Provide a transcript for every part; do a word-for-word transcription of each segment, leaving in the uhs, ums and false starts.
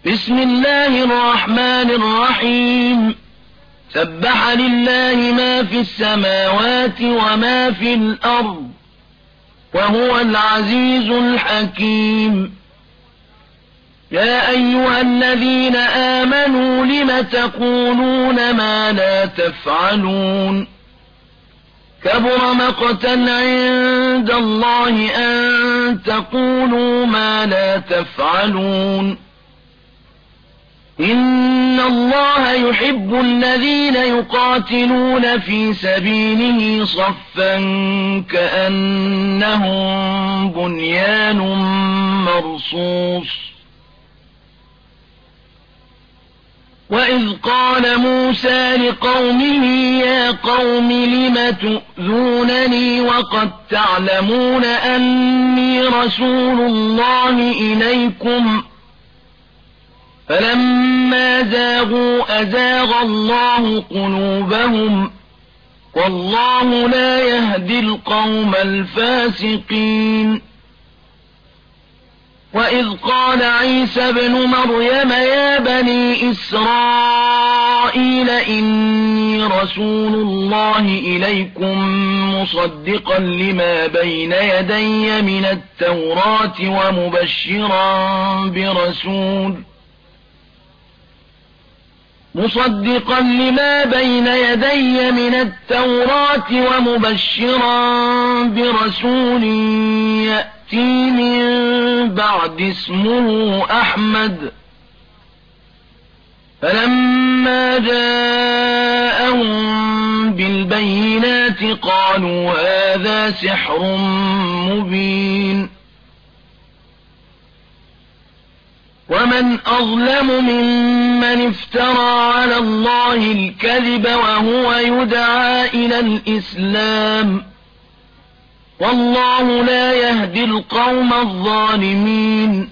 بسم الله الرحمن الرحيم سبح لله ما في السماوات وما في الأرض وهو العزيز الحكيم يا أيها الذين آمنوا لم تقولون ما لا تفعلون كبر مقتا عند الله أن تقولوا ما لا تفعلون إن الله يحب الذين يقاتلون في سبيله صفا كأنهم بنيان مرصوص وإذ قال موسى لقومه يا قوم لم تؤذونني وقد تعلمون أني رسول الله إليكم فلما زاغوا أزاغ الله قلوبهم والله لا يهدي القوم الفاسقين وإذ قال عيسى ابن مريم يا بني إسرائيل إني رسول الله إليكم مصدقا لما بين يدي من التوراة ومبشرا برسول مصدقا لما بين يدي من التوراة ومبشرا برسول يأتي من بعد اسمه أحمد فلما جاءهم بالبينات قالوا هذا سحر مبين ومن أظلم ممن افترى على الله الكذب وهو يدعى إلى الإسلام والله لا يهدي القوم الظالمين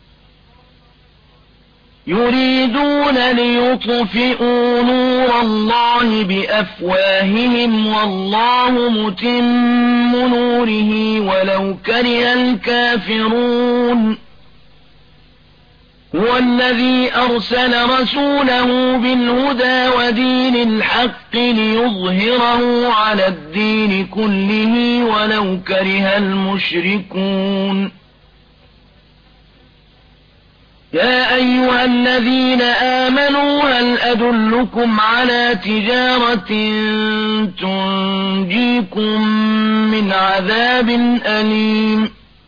يريدون ليطفئوا نور الله بأفواههم والله متم نوره ولو كره الكافرون هو الذي أرسل رسوله بالهدى ودين الحق ليظهره على الدين كله ولو كره المشركون يا أيها الذين آمنوا هل أدلكم على تجارة تنجيكم من عذاب أليم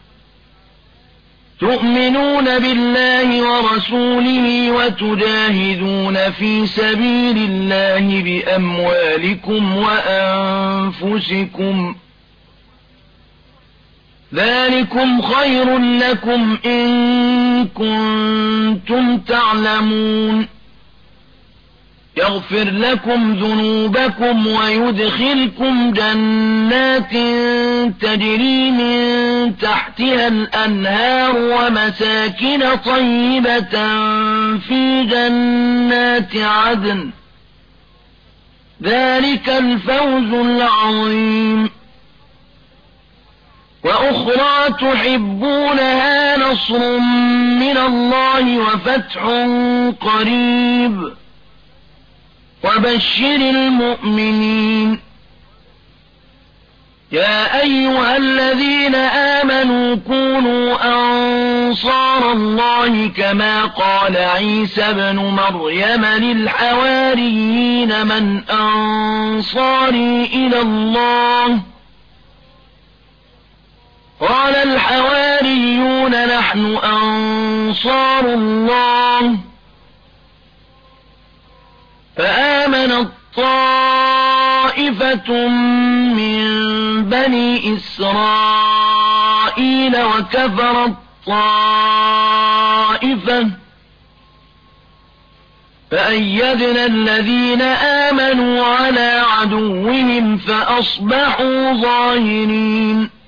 تؤمنون بالله ورسوله وتجاهدون في سبيل الله بأموالكم وأنفسكم ذلكم خير لكم إن كنتم تعلمون يغفر لكم ذنوبكم ويدخلكم جنات تجري من تحتها الأنهار ومساكن طيبة في جنات عدن ذلك الفوز العظيم وأخرى تحبونها نصر من الله وفتح قريب وبشر المؤمنين يا أيها الذين آمنوا كونوا أنصار الله كما قال عيسى ابن مريم للحواريين من أنصاري إلى الله قال الحواريون نحن أنصار الله فآمنت طائفة من بني إسرائيل وكفرت طائفة فأيدنا الذين آمنوا على عدوهم فأصبحوا ظاهرين